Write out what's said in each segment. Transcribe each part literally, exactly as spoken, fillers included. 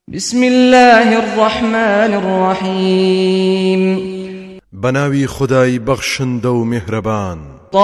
بسم الله الرحمن الرحيم بناوي خداي بخشند و مهربان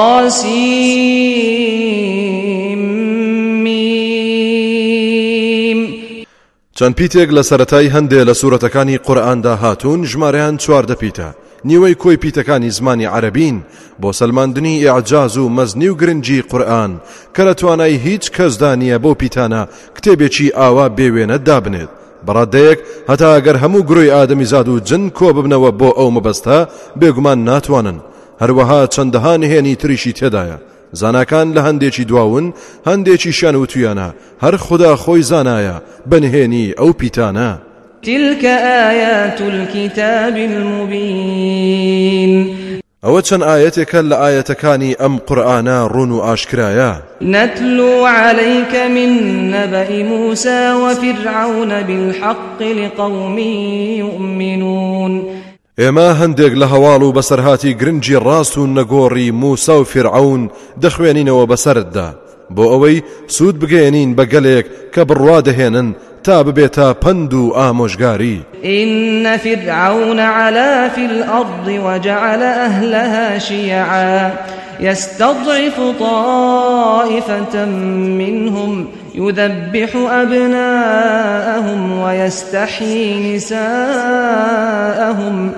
طاسيم چەند پیتێک لە سەرەتای هەندێ لە سوورەتەکانی قورئاندا هاتوون ژمارەیان چواردە پیتە نیوەی کۆی پیتەکانی زمانی عەرەبین بۆ سەلماندنی ئیعجاز و مەزنی و گرنگی قورئان کە لە توانای هیچ کەسدا نییە بۆ پیتانە کتێبێکی ئاوا بێوێنە دابنێت بەڕادەیەک هەتا ئەگەر هەموو گڕۆی ئادەمی زاد و جن کۆ ببنەوە بۆ ئەو مەبەستە بێگومان ناتوانن هەروەها چەندەها نهێنی تریشی تێدایە زاناکان لە هەندێکی دواون هەندێکی شان و تویانە هەر خدا خۆی زانایە بەنهێنی ئەو پیتانە تلك آيات الكتاب المبين ئەوە چەند ئاەتێکە لە ئاەتەکانی ئەم قورئانە ڕوون و ئاشکرایە نتلو عليك من نبأ موسى وفرعون بالحق لقوم يؤمنون ئێمە هەندێک لە هەواڵ و بەسەرهاتی گرنگی ڕاست و نەگۆڕی موسا و فرعون دەخوێنینەوە بەسەرتدا بۆ ئەوەی سوود بگەێنین بە گەلێک کە بڕوا دەهێنن تا ببێتە پند و ئامۆژگاری إن فرعون علا في الأرض وجعل أهلها شيعا يستضعف طائفة منهم يذبح أبناءهم ويستحيي نساءهم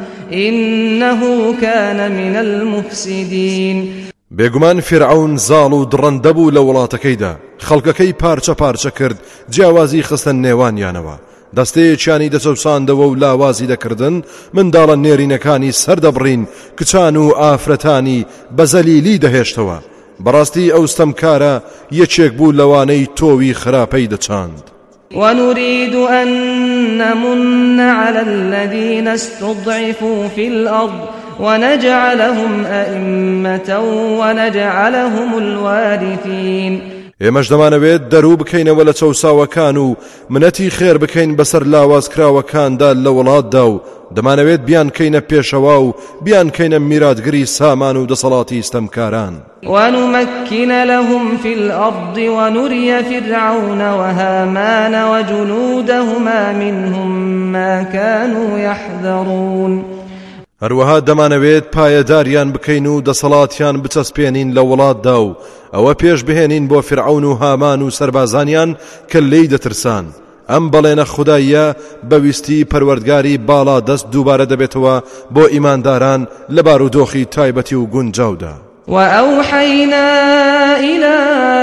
إنه كان من المفسدين بێگومان فرعون زاڵ و دڕەندە بوو لە وڵاتەکەیدا خەڵکەکەی پارچە پارچە کرد جیاوازی خستن نێوانیانەوە دەستەیەکیانی دەچەوساندەوە و لاوازی دەکردن منداڵە نێرینەکانی سەردەبڕین کچان و ئافرەتانی بەزەلیلی دەهێشتەوە بەڕاستی ئەو ستەمکارە یەکێک بوو لەوانەی تۆوی خراپەی دەچاند ونريد أن نمن على الذين استضعفوا في الأرض ونجعلهم أئمة ونجعلهم الوارثين ئێمەش دەمانەوێت دەروو بکەینەوە لە چەوساوەکان و منەتی خێر بکەین بەسەر لاوازکراوەکاندا لە وڵاتدا و دەمانەوێت بیان کەینە پێشەوا و بیان کەینە میراتگری سامان و دەسەڵاتی ستەمکاران ونمكن لهم في الأرض ونري فرعون وهامان وجنودهما منهم ما كانوا يحذرون هەروەها دەمانەوێت پایەداریان بکەین و دەسەڵاتیان بچەسپێنین لە وڵاتدا و ئەوە پێش بهێنین بۆ فرعون و هامان و سەربازانیان کە لێی دەترسان ئەم بەڵێنە خوداییە بەویستی پەروەردگاری باڵا دەست دووبارە دەبێتەوە بۆ ئیمانداران لە بارودۆخی تایبەتی و گونجاودا وأوحينا إلى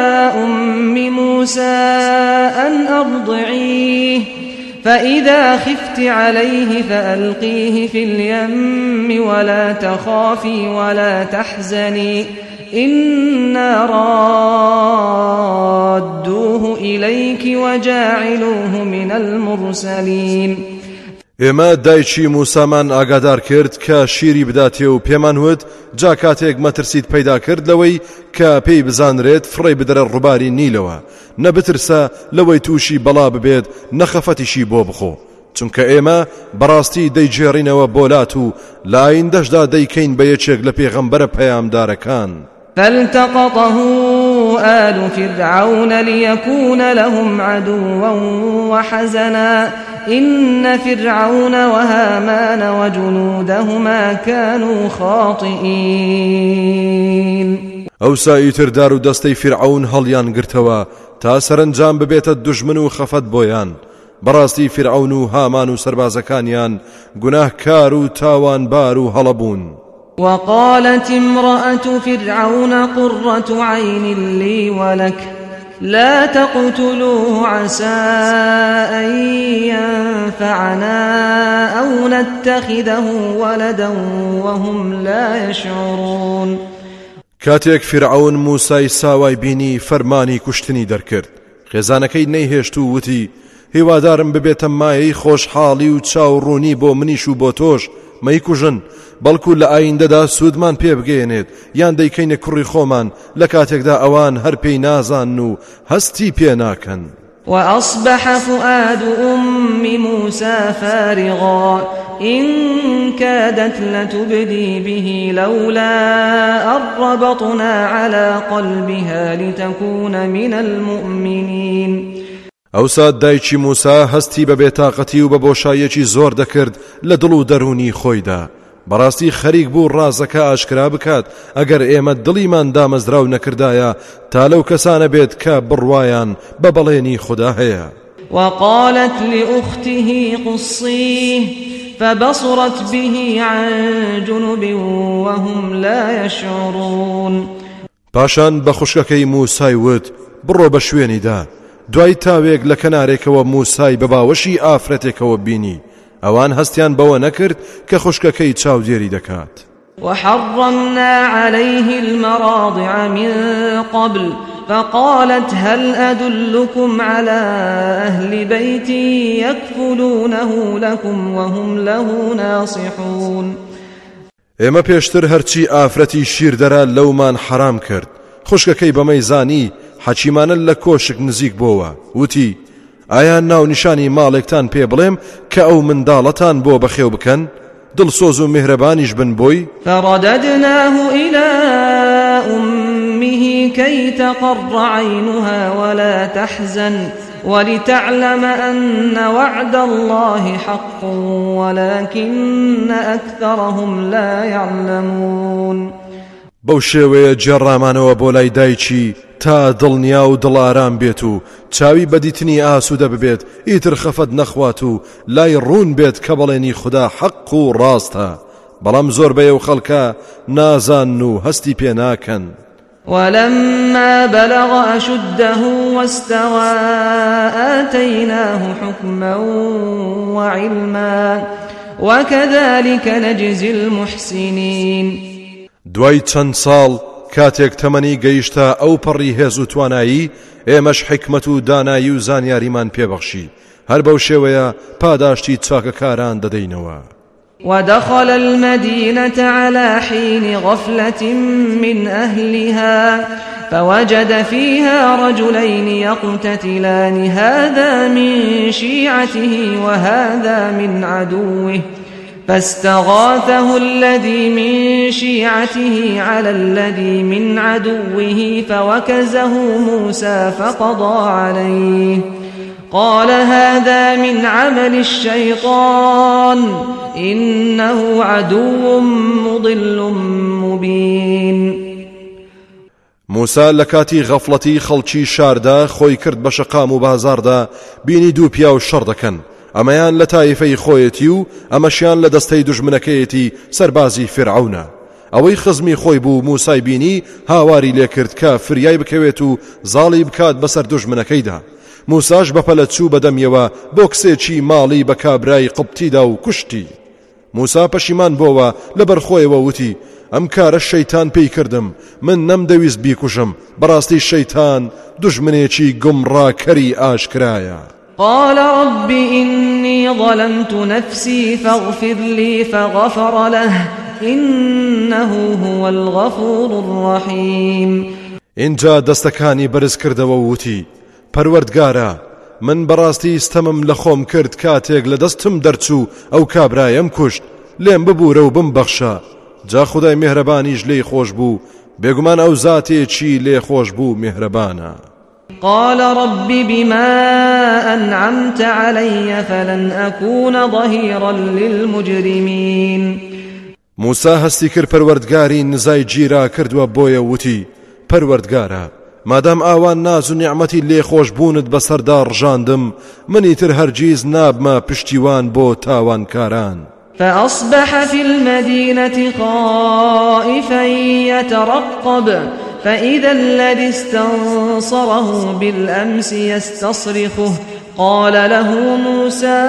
أم موسى أن أرضعيه فإذا خفت عليه فألقيه في اليم ولا تخافي ولا تحزني إنا رادوه إليك وجاعلوه من المرسلين ئێمە دایکی موسامان ئاگادار کرد کە شیری بداتێ و پێمان وت جا کاتێک مەترسیت پەیدا کرد لەوەی کە پێی بزانرێت فڕێ بدرە ڕووباری نیلەوە نەبترسە لەوەی تووشی بەڵا ببێت نەخەفەتیشی بۆ بخۆ چونکە ئێمە بەڕاستی دەیجێڕینەوە بۆلات و لە ئایندەشدا دەیکەین بە یەکێک لە پێغەمبەرە پەیامدارەکان فالتقطه آل فرعون ليكون لهم عدوا وحزنا إن فرعون وهامان وجنودهما كانوا خاطئين ئەو سایتر دار و دەستەی فرعون هەڵیان گرتەوە تا سەرنجام ببێتە دوژمن و خەفەت بۆیان بەڕاستی فرعون و هامان و سەربازەکانیان گوناهکار و تاوانبار و هەڵەبوون وقالت امرأة فرعون قرة عين لي ولك لا تقتلوه عسى أن ينفعنا أو نتخذه ولدا وهم لا يشعرون کاتێک فرعون موسای ساوای بینی فەرمانی کوشتنی دەرکرد خێزانەکەی نەیهێشت و وتی هیوادارم ببێتە مایەی خۆشحاڵی و چاوڕوونی بۆ منیش و بۆ تۆش مەیکوژن بەڵکو لە ئایندەدا سوودمان پێ بگەێنێت یان دەیکەینە کوڕی خۆمان لە کاتێکدا ئەوان هەر پێی نازان و هەستی پێ ناکەن وأصبح فؤاد أم موسى فارغا إن كادت لتبدي به لولا أن ربطنا على قلبها لتكون من المؤمنين ئەوسا دایکی موسا هەستی بە بێتاقەتی و بە بۆشایەکی زۆر دەکرد لە دڵ و دەرونی خۆیدا. بەڕاستی خەریک بوو ڕازەکە ئاشکرا بکات ئەگەر ئێمە دڵیمان دامەزراو نەکردایە تا لەو کەسانە بێت کە بڕوایان بە بەڵێنی خوددا هەیە. وقالت لأخته قصيه فبصرت به عن جنب وهم لا يشعرون. پاشان بە خوشکەکەی موسای وت بڕۆ بە شوێنیدا. دوای تاوێک لە کەنارێکەوە موسای بە باوەشی ئافرەتێکەوە بینی. ئەوان هەستیان بەوە نەکرد کە خوشکەکەی چاودێری دەکات. وحرمنا عليه المراضع من قبل فقالت هل أدلكم على أهل بيت يكفلونه لكم وهم له ناصحون. ئێمە پێشتر هەرچی ئافرەتی شیردەرە لەومان حرام کرد. خوشکەکەی بەمەی زانی حەکیمانە لە کۆشک نزیک بۆوە. وتی ئایا ناو نیشانی ماڵێکتان پێ بڵێم کە ئەو منداڵەتان بۆ بەخێو بکەن؟ دڵسۆز و میهرەبانیش بن بۆی. فرددناه إلى أمه كي تقر عينها ولا تحزن ولتعلم أن وعد الله حق ولكن أكثرهم لا يعلمون. بەو شێوەیە جێڕامانەوە بۆ لای دایکی تا دڵنیا و دڵارام بێت و چاوی بەدیتنی ئاسوودە ببێت ئیتر خەفەت نەخوات و لای ڕوون بێت کە بەڵێنی خوددا حەق و ڕاستە. بەڵام زۆر بەیە و خەڵکە نازان و هەستی پێ ناکەن. ولما بلغ أشده واستوى آتيناه حكما وعلما وكذلك نجزي المحسنين. دوای چەند ساڵ کاتێک تەمەنی گەیشتە ئەو پەڕی هێز و توانایی ئێمەش حکمت و دانایی و زانیاریمان پێبەخشی. هەر بەو شێوەیە پاداشتی چاکەکاران دەدەینەوە. ودخل المدينة على حين غفلة من أهلها فوجد فيها رجلين يقتتلان هذا من شيعته وهذا من عدوه فاستغاثه الذي من شيعته على الذي من عدوه فوكزه موسى فقضى عليه قال هذا من عمل الشيطان إنه عدو مضل مبين. موسى لكاتي غفلتي خلچي شاردا خوي کرد بشقام و بازاردا بینی دوو پیا و شەڕ دەکەن. ئەمەیان لە تایفەی خۆیەتی و ئەمەشیان لە دەستەی دوژمنەکەیەتی سەربازی فرعونە. ئەوەی خزمی خۆی بوو موسای بینی هاواری لێ کرد کە فریای بکەوێت و زاڵی بکات بەسەر دوژمنەکەیدا. موساش بەپەلە چوو بەدەمیەوە بۆ کسێکی ماڵی بە کابرای قبتیدا و کوشتی. موسا پەشیمان بۆەوە لەبەر خۆیەوە وتی ئەم کارە شەیتان پێی کردم، من نەمدەویست بیکوژم، بەڕاستی شەیتان دوژمنێکی گومڕاکەری ئاشکرایە. قال رب إني ظلمت نفسي فاغفر لي فغفر له إنه هو الغفور الرحيم. اینجا دەستەکانی بەرز کردەوە وتی پەروەردگارە من بەڕاستی ستەمم لە خۆم کرد کاتێک لە دەستم دەرچوو ئەو کابرایم کوشت، لێم ببوورە و بمبەخشە. جا خودای میهرەبانیش لێی خۆش بوو، بێگومان ئەو زاتێکی لێ خۆش بوو میهرەبانە. قال رب بما أنعمت علي فلن أكون ظهيرا للمجرمين. موسى هەستی کرد پەروەردگاری نزای گیرا کردووە بۆیە وتی پەروەردگارە مادام ئاوان ناز و نیعمەتی لێ خۆش بوونت بەسەردا ڕژاندم، منیتر هەرگیز نابمە پشتیوان بۆ تاوانکاران. فأصبح في المدينة خائفا يترقب فإذا الذي استنصره بالأمس يستصرخه قال له موسى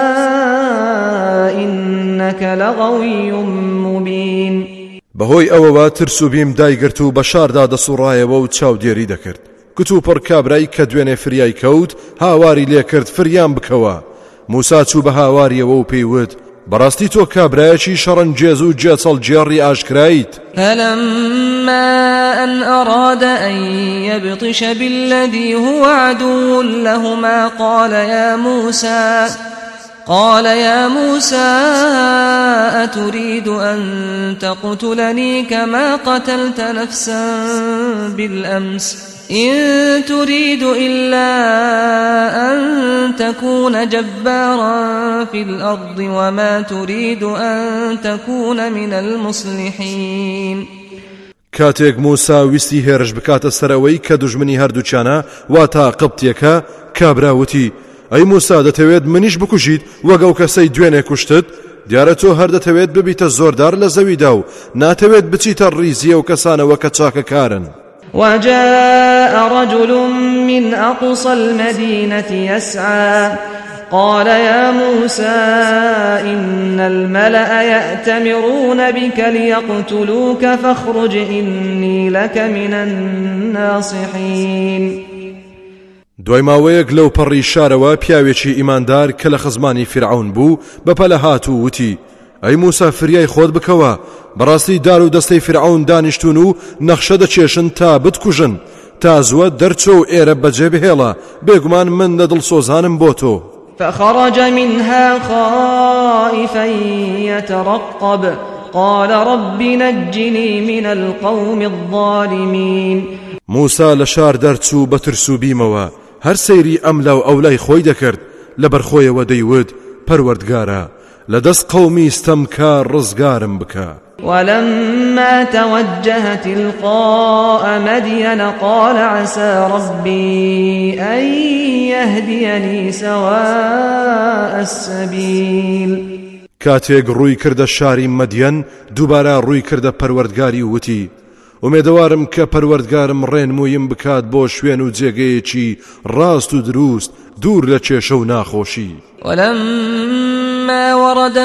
إنك لغوي مبين. بەهۆی ئەوەوە ترس و بیم دایگرت و بە شاردا دەسوڕایەوە و چاودێری دەکرد. کت و پڕ کابرای کە دوێنێ فریای کەوت هاواری لێ کرد فریان بکەوە. موسا چوو بە هاواریەوە و پێیوت بەڕاستی تۆ کابرایەکی شەڕەنجێز و جێچەڵ جێڕی ئاشکرایت. فلما أن أراد أن يبطش بالذي هو عدو لهما قال يا موسى قال يا موسى أتريد أن تقتلني كما قتلت نفسا بالأمس إن تريد إلا أن تكون جبارا في الأرض وما تريد أن تكون من المصلحين. کاتێک موسا ویستی هێرش بکاتە سەرەوەی کە دوژمنی هەردووچانە واتا قبتیەکە، کابراوتی ئەی موسا دەتەوێت منیش بکوژیت وەک ئەو کەسەی دوێنێ کوشتت؟ دیارە تۆ هەر دەتەوێت ببیتە زۆردار لە زەویدا و ناتەوێت بچیتە ڕیزی ئەو کەسانەوە کە چاکەکارن. وجاء رجل من أقصى المدينة يسعى قال يا موسى إن الملأ يأتمرون بك ليقتلوك فاخرج إني لك من الناصحين. دوای ماوەیەک لەو پەڕی شارەوە پیاوێکی ئیماندار کە لە خزمانی فرعون بوو بەپەلە هات و وتی ئەی موسا فریای خۆت بکەوە، بەڕاستی دار و دەستەی فرعون دانیشتون و نەخشە دەچێشن تا بتکوژن، تا زووە دەرچۆ و ئێرە بەجێ بهێڵە، بێگومان من لە دڵسۆزانم بۆ تۆ. فخرج منها خائفا يترقب قال رب نجني من القوم الظالمين. موسا لە شار دەرچوو بە ترس و بیمەوە، هەر سەیری ئەملا و ئەولای خۆی دەکرد، لەبەر خۆیەوە دەیوت پەروەردگارە لە دەست قەومی ستەمکار ڕزگارم بکە. ولما توجه تلقاء مدين قال عسى ربي أن يهديني سواء السبيل. کاتێک ڕووی کردە شاری مەدیەن دووبارە ڕووی کردە پەروەردگاری وتی ومێدەوارم کە پەروەردگارم ڕێنموویم بکات بۆ شوێن و جێگەیەکی ڕاست و دروست دوور لە کێشە و ناخۆشی. ولما ورد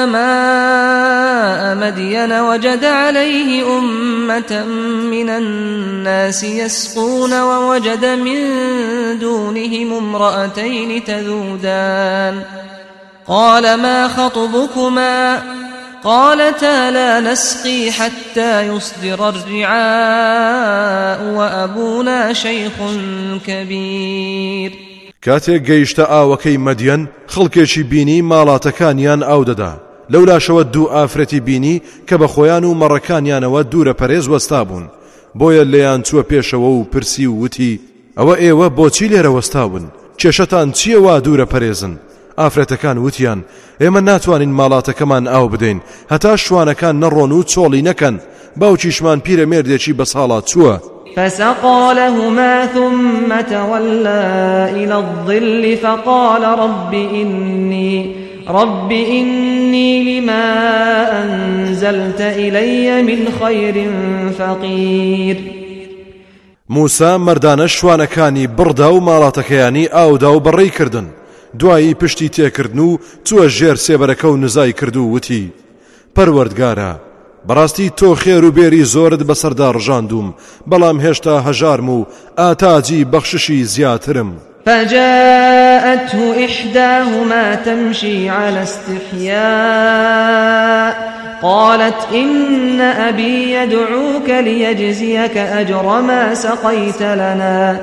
ماء مدين وجد عليه أمة من الناس يسقون ووجد من دونهم امرأتين تذودان قال ما خطبكما قالتا لا نسقي حتى يصدر الرعاء وأبونا شيخ كبير. کاتێک گەیشتە ئاوەکەی مەدیەن خەڵکێکی بینی ماڵاتەکانیان ئاو دەدا، لەولاشەوە دوو ئافرەتی بینی کە بە خۆیان و مەڕەکانیانەوە دوورە پەرێز وەستا بوون، بۆیە لێیان چووە پێشەوە و پرسی و وتی ئەوە ئێوە بۆچی لێرە وەستاون؟ کێشەتان چییە وا دوورە پەرێزن؟ ئافرەتەکان وتیان ئێمە ناتوانین ماڵاتەکەمان ئاو بدەین هەتا شوانەکان نەڕۆن و چۆڵی نەکەن، باوکیشمان پیرەمێردێکی بە ساڵات چووە. فسقى لهما ثم تولى إلى الظل فقال رب إني رب إني لما أنزلت إلي من خير فقير. موسا مردانە شوانەکانی بڕدا و ماڵاتەکەیانی ئاودا و بەڕێی کردن، دوایی پشتی تێکردن و چووە ژێر سێبەرەکە و نزای کرد و وتی پەروەردگارە بەڕاستی تۆ خێر و بێری زۆرت بەسەردا ڕژاندوم، بەڵام هێشتا هەژارم و ئاتاجی بەخششی زیاترم. فجاءته إحداهما تمشي على استحياء قالت إن أبي يدعوك ليجزيك أجر ما سقيت لنا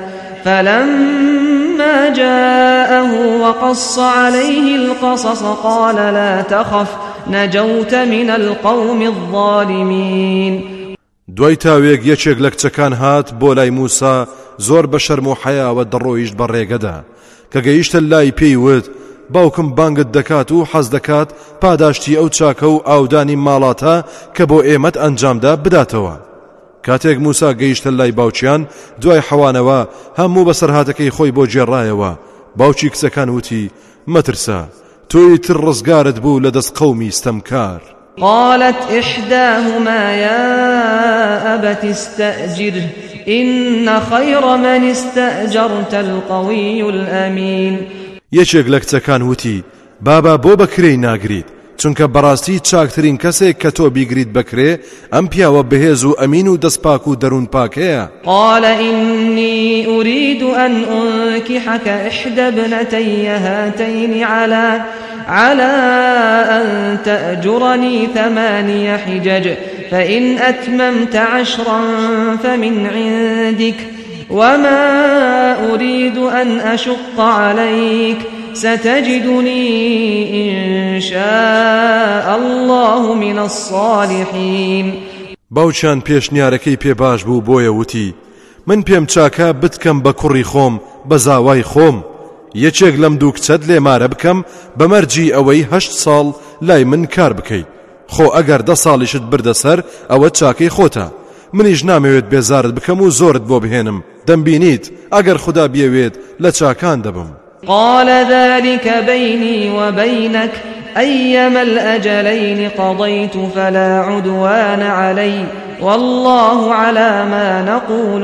فلما جاءه وقص عليه القصص قال لا تخف نجوت من القوم الظالمين. دوای تاوێک یەکێک لە کچەکان هات بۆ لای موسا زۆر بە شەرم و حەیاوە دەڕۆیشت بە ڕێگەدا، کە گەیشتە لای پێی وت باوکم بانگت دەکات و حەز دەکات پاداشتی ئەو چاکە و ئاودانی ماڵاتە کە بۆ ئێمەت ئەنجامدا بداتەوە. کاتێک موسا گەیشتە لای باوچیان دوای حەوانەوە هەموو بەسەرهاتەکەی خۆی بۆ جێڕایەوە، باوکی کچەکان وتی مەترسە تۆی تر ڕزگارت بوو لە دەست قەومی ستەمکار. قالت إحداهما يا أبت استأجره إن خير من استأجرت القوي الأمين. یەکێک لە کچەکان وتی بابا بۆ بەکرێی ناگریت، چونکە بەڕاستی چاکترین کەسێک کە تۆ بیگریت بکرێ ئەم پیاوە بەهێز و ئەمین و دەستپاک و دەروون پاکەیە. قال إني أريد أن أنكحك إحدى ابنتي هاتين على على أن تأجرني ثماني حجج فإن أتممت عشرا فمن عندك وما أريد أن أشق عليك ستجدني إن شاء الله من الصالحين. باوچان پێشنیارەکەی پێ باش بوو بۆیە وتی من پێم چاکە بتکەم بە کوڕی خۆم بە زاوای خۆم یەکێک لەم دوو کچەت لێمارە بکەم بە مەرجی ئەوەی هەشت ساڵ لای من کار بکەیت خۆ ئەگەر دە ساڵیشت بردەسەر ئەوە چاکەی خۆتە منیش نامەوێت بێزارت بکەم و زۆرت بۆ بهێنم دەمبینیت ئەگەر خوددا بیەوێت لە چاکان دەبم. قال ذلك بيني وبينك أيما الأجلين قضيت فلا عدوان علي والله على ما نقول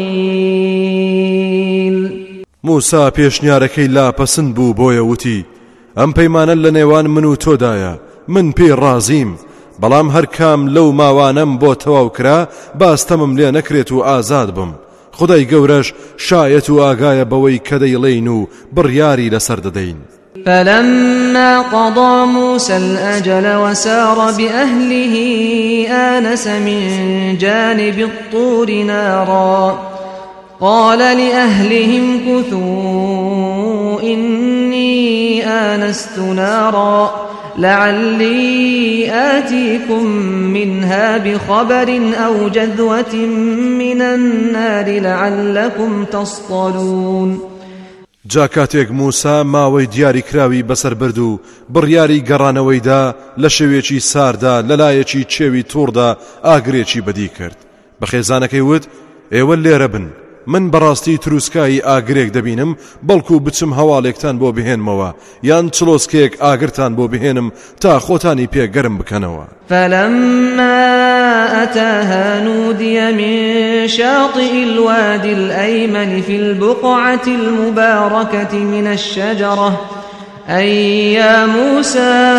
وكيل. موسى پێشنیارەکەی لاپەسند بوو بۆیە وتی ئەم پەیمانە لە نێوان من و تۆدایە من پێی ڕازیم بەڵام هەر کام لەو ماوانەم بۆ تەواو کرا باستەمم لێ نەکرێت و ئازاد بم خدای گەورەش شایەت و ئاگایە بەوەی کە دەیڵێین و بڕیاری لەسەر دەدەین. فلما قضى موسى الأجل وسار بأهله آنس من جانب الطور نارا قال لأهلهم كثوا إني آنست نارا لعلي آتيكم منها بخبر أو جذوة من النار لعلكم تصطلون. جا کاتێک موسا ماوەی دیاری کراوی بەسەر برد و بڕیاری گەڕانەوەیدا لە شەوێکی ساردا لەلایەکی چێوی تووردا ئاگرێکی بەدی کرد بە خێزانەکەی وت ئێوە لێرە بن من بەڕاستی تروسکایی ئاگرێک دەبینم بەڵکو بچم هەواڵێکتان بۆ بهێنمەوە یان چلۆسکێک ئاگرتان بۆ بهێنم تا خۆتانی پێگەرم بکەنەوە. فلما أتاها نودي من شاطئ الوادي الأيمن في البقعة المباركة من الشجرة أي يا موسى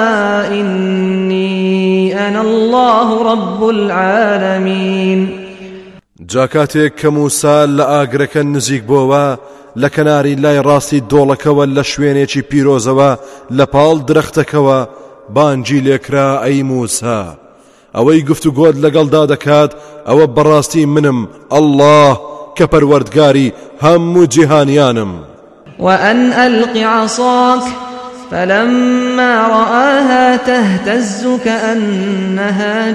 إني أنا الله رب العالمين. جاکاتێک کە موسا لە ئاگرەکە نزیک بۆەوە لە کەناری لای ڕاستی دۆڵەکەوە لە شوێنێکی پیرۆزەوە لە پاڵ درەختەکەوە بانگی لێکرا ئەی موسا ئەوەی گفتوگۆت لەگەڵدا دەکات ئەوە بەڕاستی منم ئەڵڵاه کە پەروەردگاری هەموو جیهانیانم. وأن ألق عصاك فلما رآها تهتز كأنها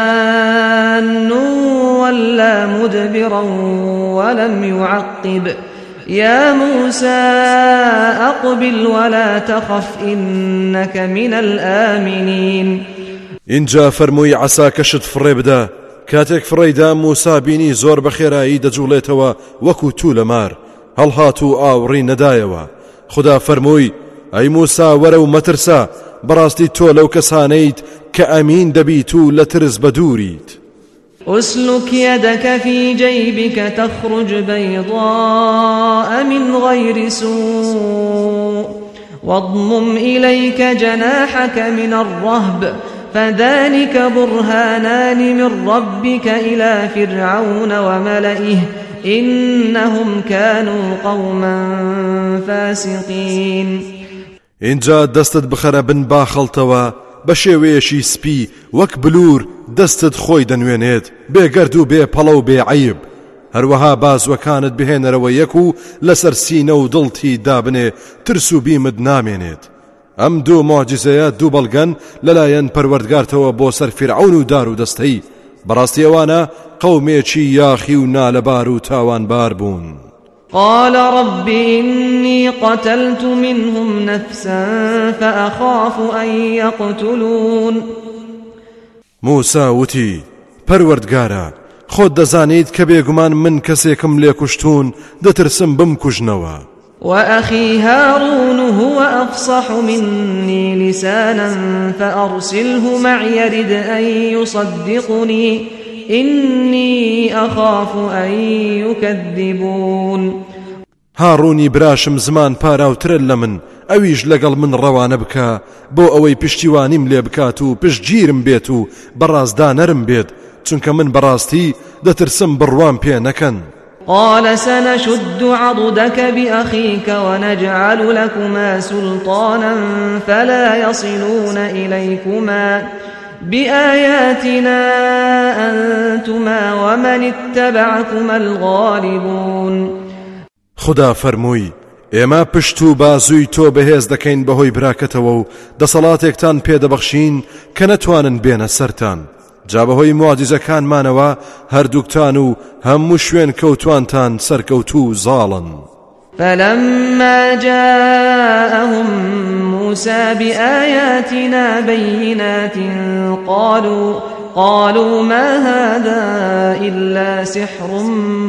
جان ولا مدبرا ولم يعقب يا موسى أقبل ولا تخف إنك من الآمنين. اینجا فەرمووی عەساکەشت فڕێ بدە کاتێک فڕێیدا موسا بینی زۆر بەخێرایی دەجوڵێتەوە وەکو توو لە مار هەڵهات و ئاوڕی نەدایەوە خدا فەرمووی ئەی موسا وەرە و مەترسە بەڕاستی تۆ لەو کەسانەیت کە ئەمین دەبیت و لە ترس بە دووریت. أسلك يدك في جيبك تخرج بيضاء من غير سوء واضمم إليك جناحك من الرهب فذلك برهانان من ربك إلى فرعون وملئه إنهم كانوا قوما فاسقين. اینجا دەستت بخەرە بن باخەڵتەوە بە شێوەیەشی سپی وەک بلور دەستت خۆی دەنوێنێت بێگەرد و بێ پەڵە و بێ عیب هەروەها بازوەکانت بهێنەرەوە یەک و لەسەر سینە و دڵتی دابنێ ترس و بیمت نامێنێت. ئەم دوو مۆعجزەیە دوو بەڵگەن لەلایەن پەروەردگارتەوە بۆ سەر فیرعون و دار و دەستەی بەڕاستی ئەوانە قەومێکی یاخی و نالەبار و تاوانبار بوون. قال رب إني قتلت منهم نفسا فأخاف أن يقتلون. موسى وتی پەروەردگارە خۆت دەزانیت کە بێگومان من کەسێکم لێ کوشتون دەترسم بمکوژنەوە. وأخي هارون هو أفصح مني لسانا فأرسله معي يرد أن يصدقني إني أخاف أن يكذبون. هارونی براشم زمان پاراوترە لە من ئەویش لەگەڵ من ڕەوانە بکە بۆ ئەوەی پشتیوانیم لێ بکات و پشتگیرم بێت و بەڕازدانەرم بێت چونکە من بەڕاستی دەترسم بڕوام پێ نەکەن. قال سنشد عضدك بأخيك ونجعل لكما سلطانا فلا يصلون إليكما بآياتنا أنتما ومن اتبعكما الغالبون. خدا فەرمووی ئێمە پشت و بازووی تۆ بەهێز دەکەین بەهۆی براکەتەوە و دەسەڵاتێکتان پێدەبەخشین کە نەتوانن بێنە سەرتان جا بەهۆی موعجزەکانمانەوە هەردووکتان و هەموو شوێن کەوتوانتان سەرکەوتوو زاڵن. فلما جاءهم موسى بآياتنا بينات قالوا قالوا ما هذا إلا سحر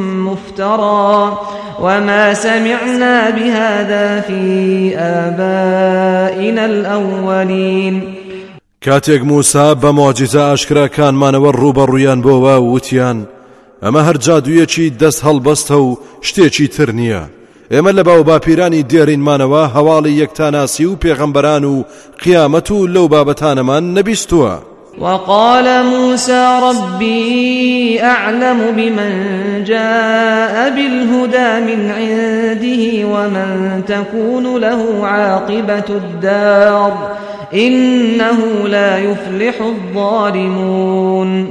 مفترى وما سمعنا بهذا في آبائنا الأولين. کاتێک موسا بە مۆجیزە ئاشکراکانمانەوە ڕوبەڕوویان بۆەوە وتیان ئەمە هەر جادوویەکی دەست هەڵبەستە و شتێکی تر نییە. ئێمە لە باو باپیرانی دێڕینمانەوە هەواڵی یەکتاناسی و پێغەمبەران و قیامەت و لەو بابەتانەمان نەبیستووە. وقال موسى ربي أعلم بمن جاء بالهدى من عنده ومن تكون له عاقبة الدار إنه لا يفلح الظالمون.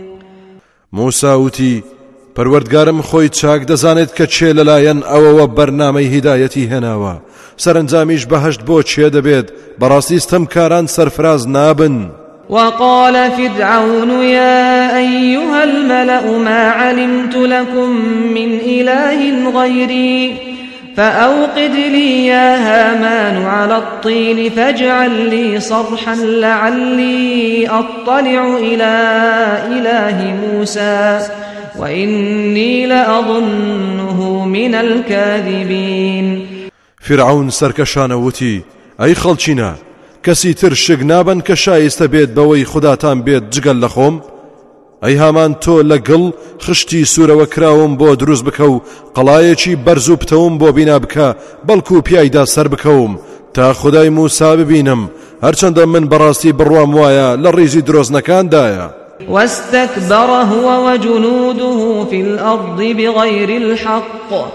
موسى وتي پەروەردگارم خۆی چاک دەزانێت کە چێ لەلایەن ئەوەوە بەرنامەی هیدایەتی هێناوە، سەرنجامیش بەهەشت بۆ چێ دەبێت، بەڕاستی ستەمکاران سەرفراز نابن. وقال فرعون يا أيها الملأ ما علمت لكم من إله غيري فأوقد لي يا هامان على الطين فاجعل لي صرحا لعلي أطلع إلى إله موسى وإني لأظنه من الكاذبين. فرعون سركشان وتي أي خلچنا کەسی تر شک نابن کە شایستە بێت بەوەی خوداتان بێت جگەل لە خۆم. ئەی هامان تۆ لەگەڵ خشتی سوورەوە کراوم بۆ دروست بکە و قەڵایەکی بەرز و پتەوم بۆ بینا بکە بەڵکو پیایدا سەر بکەوم تا خودای موسا ببینم، هەرچەندە من بەڕاستی بڕوام وایە لە ڕیزی درۆزنەکاندایە. واستكبر هو وجنوده في الأرض بغير الحق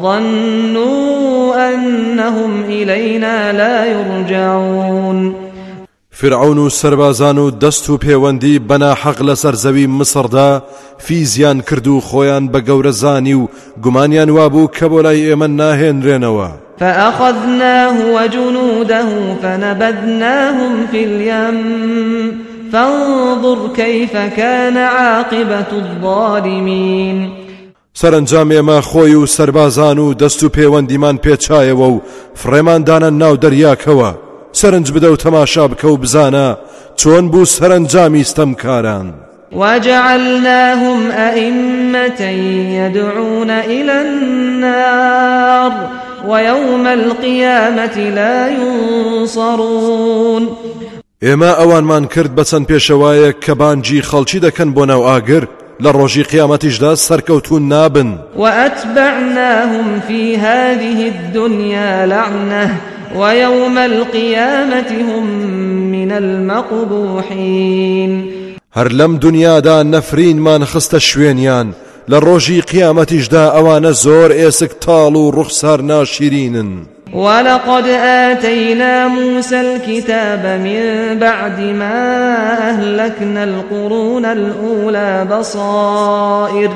وظنوا أنهم إلينا لا يرجعون. فرعون و سربازان و دەست و پەیوەندی بەنا حەق لەسەر زەوی مسڕدا فیزیان کرد و خۆیان بە گەورەزانی و گومانیان وابوو کە بۆ لای ئێمە ناهێنرێنەوە. فأخذناه وجنوده فنبذناهم في اليم فانظر كيف كان عاقبة الظالمين. سەرنجام ئێمە خۆی و سەربازان و دەست و پەیوەندیمان پێچایەوە و فڕێماندانە ناو دەریاکەوە. سەرنج بدە و تەماشا بکە و بزانە چۆن بوو سەرنجامی ستەمکاران. وجعلناهم أئمة يدعون إلى النار ويوم القيامة لا ينصرون. ئێمە ئەوانمان کرد بە چەند پێشەوایە کە بانگی خەڵکی دەکەن بۆ ناو ئاگر، لە ڕۆژی قیامەتیشدا سەرکەوتون نابن. وأتبعناهم في هذه الدنيا لعنة ويوم القيامة هم من المقبوحين. هەر لەم دنیادا نەفرینمان خستە شوێنیان، لە ڕۆژی قیامەتیشدا ئەوانە زۆر ئێسک تاڵ و ڕوخسار ناشرینن. ولقد آتينا موسى الكتاب من بعد ما أهلكنا القرون الأولى بصائر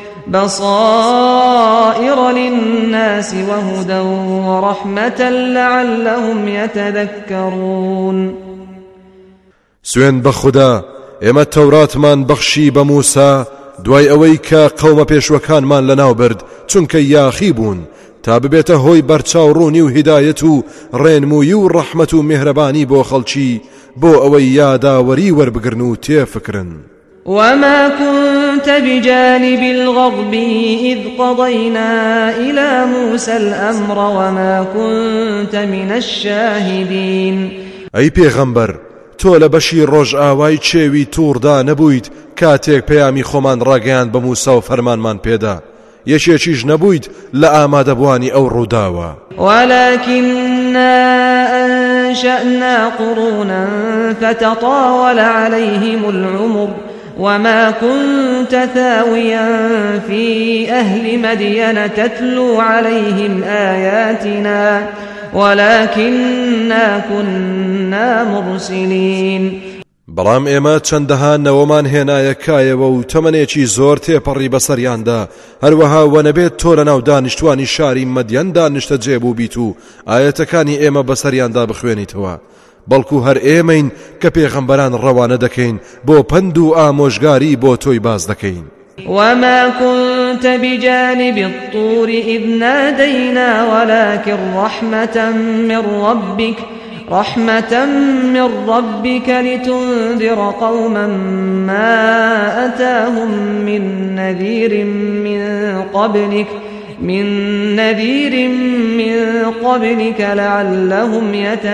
بصائر للناس وهدى ورحمة لعلهم يتذكرون. سوێن بە خوددا ئێمە تەوراتمان بەخشی بە موسا دوای ئەوەی کە قەومە پێشوەکانمان لەناو برد چونکە یاخی بوون، تا ببێتە هۆی بەرچاوڕوونی و هیدایەت و ڕێنمووی و ڕەحمەت و میهرەبانی بۆ خەڵکی بۆ ئەوەی یاداوەری وەربگرن و تێفکرن. وما كنت بجانب الغرب إذ قضينا إلى موسى الأمر وما كنت من الشاهدين. أي پیغمبر تۆ لە بەشی ڕۆژ ئاوای چێوی تووردا نەبوویت کاتێک پەیامی خۆمان ڕاگەیاند بە موسا و فەرمانمان پێدا، یەکێکیش نەبوویت لە ئامادەبوانی ئەو ڕووداوە. ولكننا أنشأنا قرونا فتطاول عليهم العمر وما كنت ثاويا في أهل مدين تتلو عليهم آياتنا ولكننا كنا مرسلين. بەڵام ئێمە چەندەها نەوەمان هێنایەکایەوە و تەمەنێکی زۆر تێپەڕی بەسەریاندا، هەروەها وەنەبێت تۆ لە ناو دانیشتوانی شاری مەدیەن دانیشتە جێبوو بیت و ئاەتەکانی ئێمە بەسەریاندا بخوێنیتەوە، بەڵکو هەر ئێمەین کە پێغەمبەران ڕەوانە دەکەین بۆ پند و ئامۆژگاری بۆ تۆی باز دەکەین. وما كنت بجانب الطور إذ نادينا ولكن رحمة من ربك رحمة من ربك لتنذر قوما ما أتاهم من نذير من قبلك من نذير من قبلك لعلهم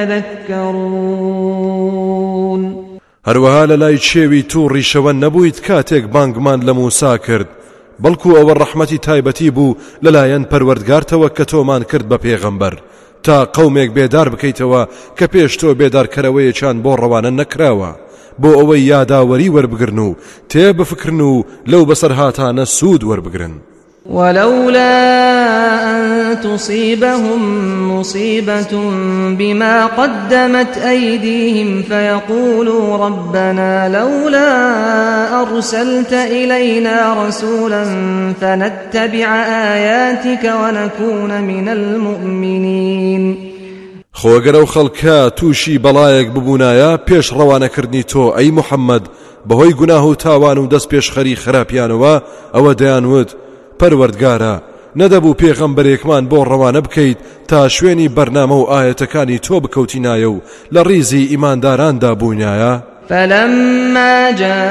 يتذكرون. هەروەها لە لای چێوی تووڕی شەوە نەبوویت کاتێک بانگمان لە موسا کرد، بەڵکو ئەوە ڕەحمەتی تایبەتی بوو لەلایەن پەروەردگارتەوە کە تۆمان کرد بە پێغەمبەر تا قەومێک بێدار بکەیتەوە کە پێش تۆ بێدارکەرەوەیەکیان بۆ ڕەوانە نەکراوە، بۆ ئەوەی یاداوەری وەربگرن و تێبفکرن و لەو بەسەرهاتانە سوود وەربگرن. ولولا أن تصيبهم مصيبة بما قدمت أيديهم فيقولوا ربنا لولا أرسلت إلينا رسولا فنتبع آياتك ونكون من المؤمنين. خۆگەرە و خەڵکە تووشی بەڵایەک ببوونایە پێش ڕەوانەکردنی تۆ ئەی محەممەد بەهۆی گوناه و تاوان و دەست پێشخەری خراپیانەوە ئەوە دەیانوت پەروەردگارە نەدەبوو پێغەمبەرێکمان بۆ ڕەوانە بکەیت تا شوێنی بەرنامە و ئاەتەکانی تۆ بکەوتینایە و لە ڕیزی ئیمانداراندا بوونایە. فلما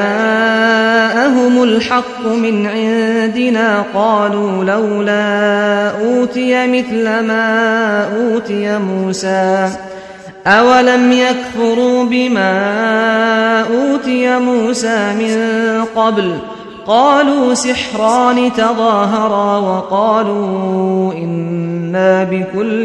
جاءهم الحق من عندنا قالوا لولا أوتي مثل ما أوتي موسى أولم يكفروا بما أوتي موسى من قبل قالوا سحران تظاهرا وقالوا إنا بكل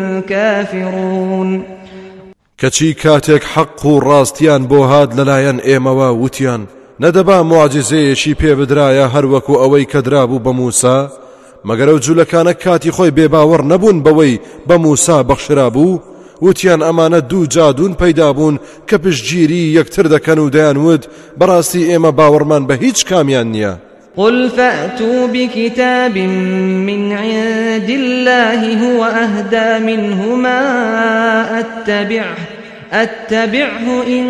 كافرون. کەچی کاتێک حەق و ڕاستیان بۆ هات لەلایەن ئێمەوە وتیان نەدەبا معجزەیەکی پێ بدرایە هەروەکو ئەوەی کە درابوو بە موسا، مەگەر ئەو جوولەکانە کاتی خۆی بێباوەڕ نەبوون بەوەی بە موسا بەخشرا بوو، وتیان ئەمانە دوو جادوون پەیدا بوون کە پشتگیری یەکتر دەکەن و دەیانوت بەڕاستی ئێمە باوەڕمان بە هیچ کامیان نییە. قل فأتوا بكتاب من عند الله هو أهدى منهما أتبعه أتبعه إن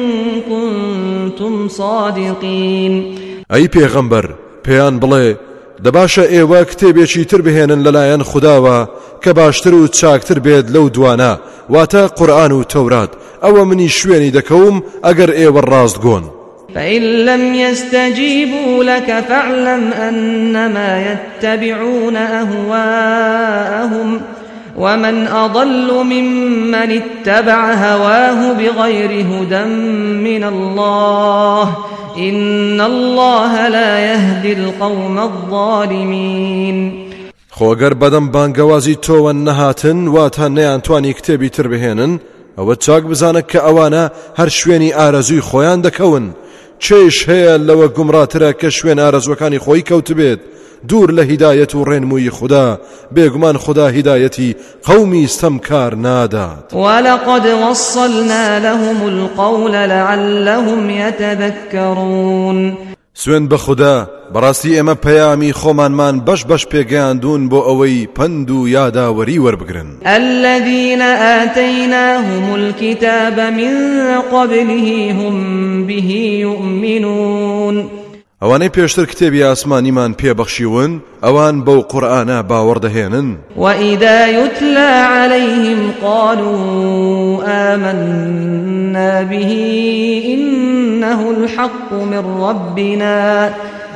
كنتم صادقين. أي پیغمبر پیان بڵێ دەباشە ئێوە کتێبێکی تر بهێنن لەلایەن خودداوە کە باشتر و چاکتر بێت لەو دوانە، واتە قورئان و تەورات، ئەوە منی شوێنی دەکەوم ئەگەر ئێوە ڕاستگۆن. فإن لم يستجيبوا لك فاعلم أنما يتبعون أهواءهم ومن أضل ممن اتبع هواه بغير هدى من الله إن الله لا يهدي القوم الظالمين. خۆگەر بەدەم بانگەوازی تۆوە نەهاتن واتە نەیانتوانی کتێبی تر بهێنن، ئەوە چاک بزانە کە ئەوانە هەر شوێنی ئارەزووی خۆیان دەکەون. چێش هەیە لەوە گومڕاترە کە شوێن ئارەزوەکانی خۆی کەوت بێت دوور لە هیدایەت و ڕێنمووی خوددا، بێگومان خوددا هیدایەتی قەومی ستەمکار نادات. ولقد وصلنا لهم القول لعلهم يتذكرون. سوێن بە خوددا بەڕاستی ئێمە پەیامی خۆمانمان بەش بەش پێگەیاندون بۆ ئەوەی پند و یاداوەری وەربگرن. الذين آتيناهم الكتاب من قبله هم به يؤمنون. ئەوانەی پێشتر کتێبی ئاسمانیمان پێبەخشیون ئەوان بەو قورئانە باوەڕدەهێنن. وإذا يتلى عليهم قالوا آمنا به إنه الحق من ربنا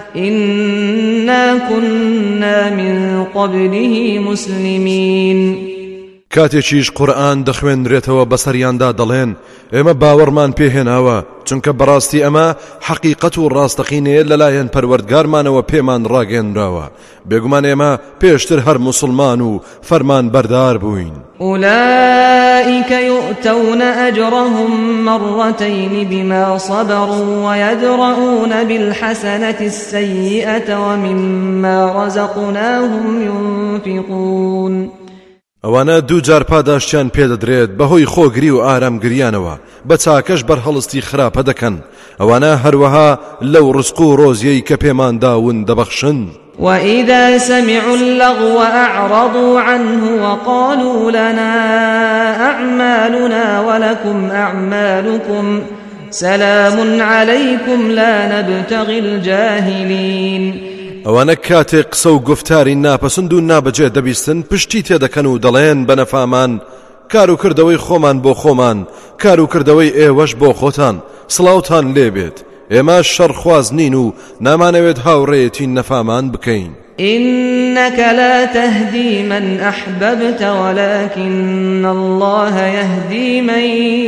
إنا كنا من قبله مسلمين. کاتێکیش قورئان دەخوێنرێتەوە بەسەریاندا دەڵێن ئێمە باوەڕمان پێهێناوە چونکە بەڕاستی ئەمە حەقیقەت و ڕاستەقینەیە لەلایەن پەروەردگارمانەوە پێمان ڕاگەێنراوە، بێگومان ئێمە پێشتر هەر موسڵمان و فەرمان بەردار بووین. أولئك يؤتون أجرهم مرتين بما صبروا ويدرؤون بالحسنة السيئة ومما رزقناهم ينفقون. ئەوانە دوو جار پاداشتیان پێدەدرێت بەهۆی خۆگری و ئارامگریانەوە، بە چاکەش بەرهەڵستی خراپە دەکەن. ئەوانە هەروەها لەو ڕزق و ڕۆزیەی کە پێمان داون دەبەخشن. وإذا سمعوا اللغو أعرضوا عنه وقالوا لنا أعمالنا ولكم أعمالكم سلام عليكم لا نبتغي الجاهلين. ئەوانە کاتێک قسە و گفتاری ناپەسند و نابەجێ دەبیستن پشتی تێدەکەن و دەڵێن بە نەفامان کار و کردەوەی خۆمان بۆ خۆمان کار و کردەوەی ئێوەش بۆ خۆتان سڵاوتان لێبێت ئێمە شەڕخواز نین و نامانەوێت هاوڕێیەتی نەفامان بکەین. إنك لا تهدي من أحببت ولكن الله يهدي من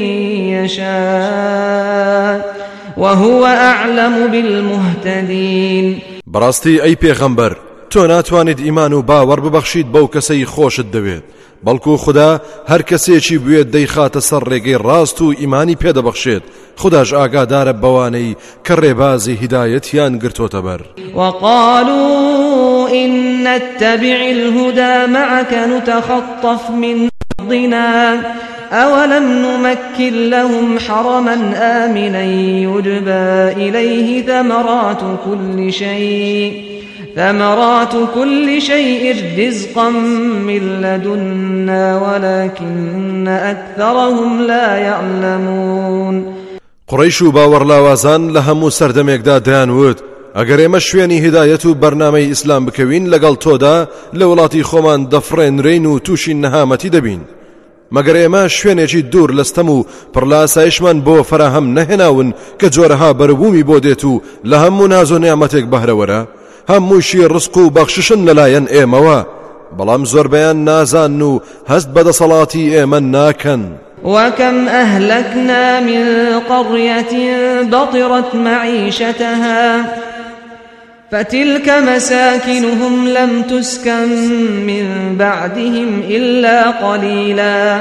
يشاء وهو أعلم بالمهتدين. بەڕاستی ئەی پێغەمبەر تۆ ناتوانیت ئیمان و باوەڕ ببەخشیت بەو کەسەی خۆشت دەوێت بەڵکو خدا هەر کەسێکی بوێت دەیخاتە سەر ڕێگەی ڕاست و ئیمانی پێدەبەخشێت خداش ئاگادارە بەوانەی کە ڕێبازی هیدایەتیان گرتۆتە بەر. وقالوا إن نتبع الهدى معك نتخطف من أرضنا أولم نمكن لهم حرما آمنا يجبى إليه ثمرات كل شيء ثمرات كل شيء رزقا من لدنا ولكن أكثرهم لا يعلمون. قڕیش و باوەڕلاوازان لە هەموو سەردەمێکدا دەیانوت ئەگەر ئێمە شوێنی هیدایەت و بەرنامەی ئیسلام بکەوین لەگەڵ تۆدا لە وڵاتی خۆمان دەفڕێنرین و تووشی نەهامەتی دەبین مەگەر ئێمە شوێنێکی دوور لەستەم و پڕ لە ئاسایشمان بۆ فراهەم نەهێناون کە جۆرەها بەرەبوومی بۆ دێت و لە هەموو ناز و نیعمەتێک بەهرەوەرە هەمووشی ڕزق و بەخششن لەلایەن ئێمەوە بەڵام زۆربەیان نازان و هەست بەدەسەڵاتی ئێمە ناکەن. وكم أهلكنا من قرية بطرت معيشتها فتلك مساكنهم لم تسكن من بعدهم إلا قليلا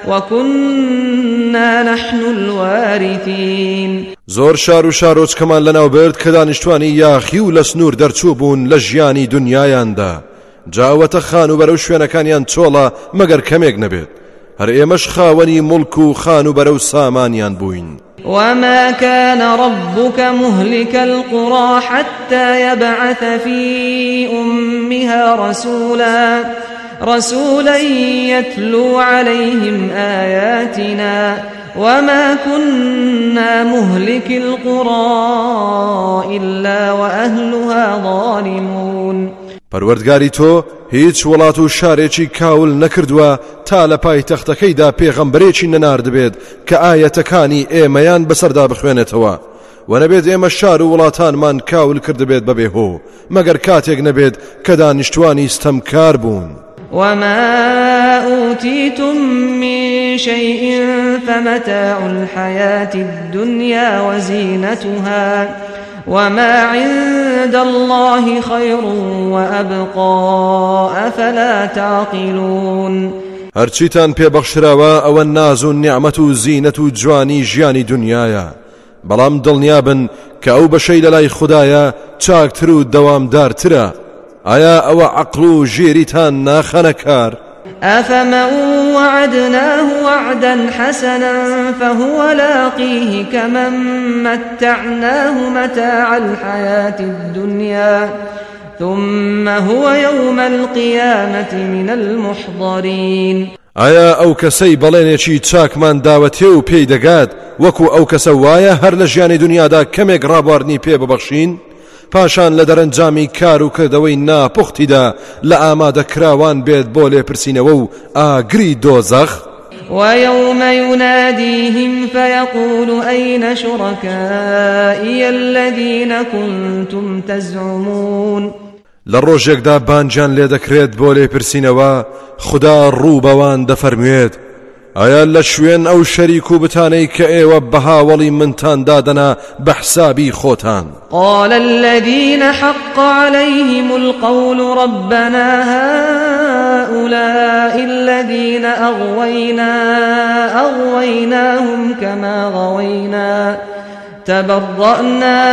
وكنا نحن الوارثين. زۆر شار و شارۆچکەمان لەناو برد کە دانیشتوانی یاخی و لە سنوور دەرچوو بوون لە ژیانی دنیایاندا جاوەتە خان و بەرەو شوێنەکانیان چۆڵە مەگەر کەمێک نەبێت هەر ئێمەش خاوەنی مڵک و خان و بەرەو سامانیان بووین. وما كان ربك مهلك القرى حتى يبعث في أمها رسولا رسولا يتلو عليهم آياتنا وما كنا مهلك القرى إلا وأهلها ظالمون. پەروەردگاری تۆ هیچ وڵات و شارێکی کاول نەکردووە تا لە پای تەختەکەیدا پێغەمبەرێکی نەناردبێت کە ئایەتەکانی ئێمەیان بەسەردا بخوێنێتەوە و نەبێت ئێمە شار و وڵاتانمان کاول کردبێت بەبێ هۆ مەگەر کاتێک نەبێت کە دانیشتوانی ستەمکار بوون. وما أوتيتم من شيء فمتاع الحياة الدنيا وزينتها وما عند الله خير وأبقى أفلا تعقلون. هەرچیتان پێبەخشراوە ئەوە ناز و نیعمەت و زینەت و جوانی ژیانی دنیایە بەڵام دڵنیابن کە ئەو بەشەی لەلای خوددایە چاکتر و دەوامدارترە. ئایا ئەوە عەقڵ و ژێریتان ناخەنە کار؟ أفمن وعدناه وعدا حسنا فهو لاقيه كمن متعناه متاع الحياة الدنيا ثم هو يوم القيامة من المحضرين. ئایا ئەو کەسەی بەڵێنێکی چاکمان داوەتێ و پێی دەگات وەکو ئەو کەسە وایە هەر لە ژیانی دنیادا کەمێک ڕابواردنی پێ ببەخشین پاشان لە دەرەنجامی کار و کردەوەی ناپوختیدا لە ئامادەکراوان بێت بۆ لێپرسینەوە و ئاگری دۆزەخ. ويوم يناديهم فيقول أين شركائي الذين كنتم تزعمون. لە ڕۆژێکدا بانجان لێ دەکرێت بۆ لێپرسینەوە خدا ڕوو بەوان دەفەرموێت ئایا لە شوێن ئەو شەریک و بتانەی کە ئێوە بە هاوڵی منتان دادەنا بە حسابی خۆتان. قال الذين حق عليهم القول ربنا هؤلاء الذين أغوينا أغويناهم كما غوينا تبرأنا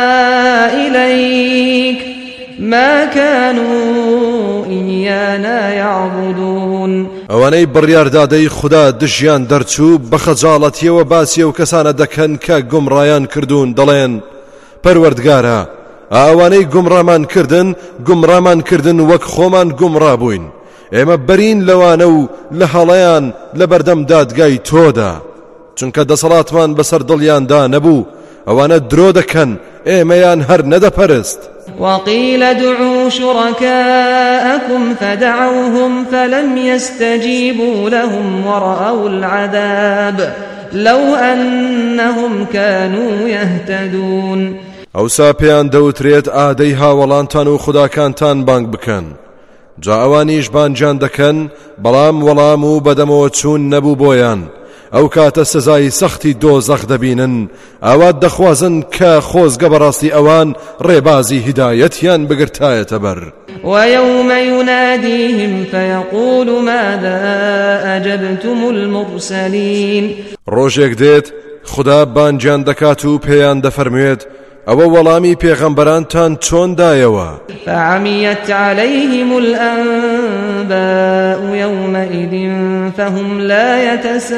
إليك ما كانوا إيانا يعبدون. ئەوانەی بڕیاردادەی خدا دژیان دەرچوو بە خەجاڵەتیەوە باسی ئەو کەسانە دەکەن کە گومڕایان کردوون دەڵێن پەروەردگارە ئەوانەی گومڕامان کردن گومڕامان کردن وەک خۆمان گومڕا بووین. ئێمە بەرین لەوانە و لە هەڵەیان لە بەردەم دادگای تۆدا، چونکە دەسەڵاتمان بەسەر دڵیاندا نەبوو. ئەوانە درۆ دەکەن، ئێمەیان هەر نەدەپەرست. وقيل ادعوا شركاءكم فدعوهم فلم يستجيبوا لهم ورأوا العذاب لو أنهم كانوا يهتدون. ئەوسا پێیان دەوترێت ئادەی هاوەڵانتان و خوداکانتان بانگ بکەن، جا ئەوانیش بانجان دەکەن بەڵام وەڵام و بەدەمەوە چوون نەبوو بۆیان. ئەو کاتە سزای سەختی دۆزەخ دەبینن، ئەوات دەخوازن کە خۆزگە بەڕاستی ئەوان ڕێبازی هیدایەتیان بگرتایەتە بەر. ويوم يناديهم فيقول ماذا أجبتم المرسلين. ڕۆژێک دێت خدا بانجان دەکات و پێیان دەفەرموێت ئەوە وەڵامی پێغەمبەرانتان چۆن دایەوە. فعميت عليهم الأنباء يومئذ فهم لا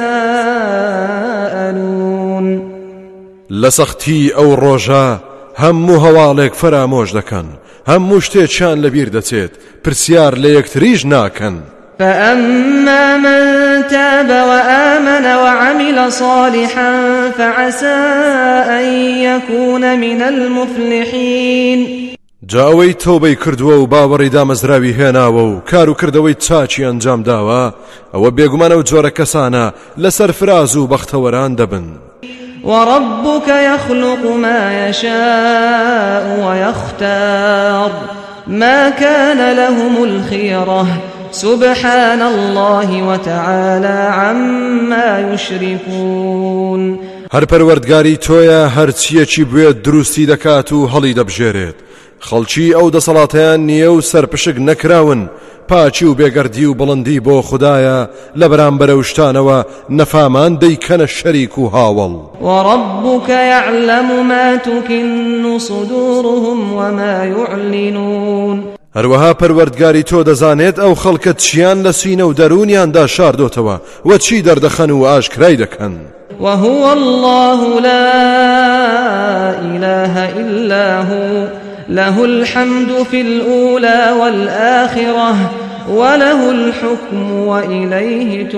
يتساءلون. لسختی ئەو ڕۆژە هەموو هەواڵێک فرامۆش دەکەن، هەموو شتێکیان لەبیر دەچێت، پرسیار لە یەکتریش ناکەن. فأما من تاب وآمن وعمل صالحا فعسى أن يكون من المفلحين. جاوەی تۆبەی کردووە و باوەڕی دامەزراوی هێناوە و کار و کردەوەی چاچی ئەنجام داوە، ئەوە بێگومانە و جۆرە کەسانە لەسەر فراز و بەختەوەران دەبن. وربك يخلق ما يشاء ويختار ما كان لهم الخيرة سبحان الله وتعالى عما يشركون. هەر پەروەردگاری تۆیە، هەر چیەکی بوێت دروستی دەکات و هەڵی دەبژێرێت. خەڵکی ئەو دەسەڵاتیان نییە و سەرپشک نەکراون، پاچی و بێگەردی و بڵندی بۆ خوددایە لە بەرامبەرە و شتانەوە نەفامان دەیکەنە شەریک و هاوڵ. وربك يعلم ما تكن صدورهم وما يعلنون. هەروەها پەروەردگاری تۆ دەزانێت ئەو خەڵکە چیان لە سینە و دەرونیاندا شاردۆتەوە و چی دەردەخەن و ئاشکرای دەکەن. وهو الله لا إله إلا هو له الحمد في الأولى والآخرة وله الحكم وإليه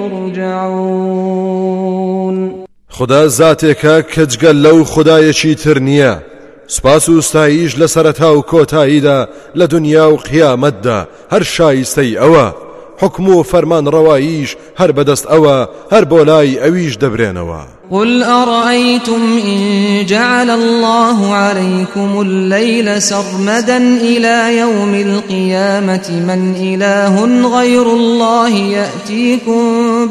ترجعون. خدا ذاتێکە کە جگەل لەو خدایەکی تر نییە، سپاس و ستایش لە سەرەتا و کۆتاییدا لە دنیا و قیامەتدا هەر شایستەی ئەوە، حکم و فەرمان ڕەواییش هەر بەدەست ئەوە، هەر بۆ لای ئەویش دەبرێنەوە. قل أرأيتم إن جعل الله عليكم الليل سرمدا إلى يوم القيامة من إله غير الله يأتيكم